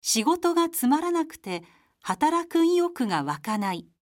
仕事がつまらなくて働く意欲が湧かない。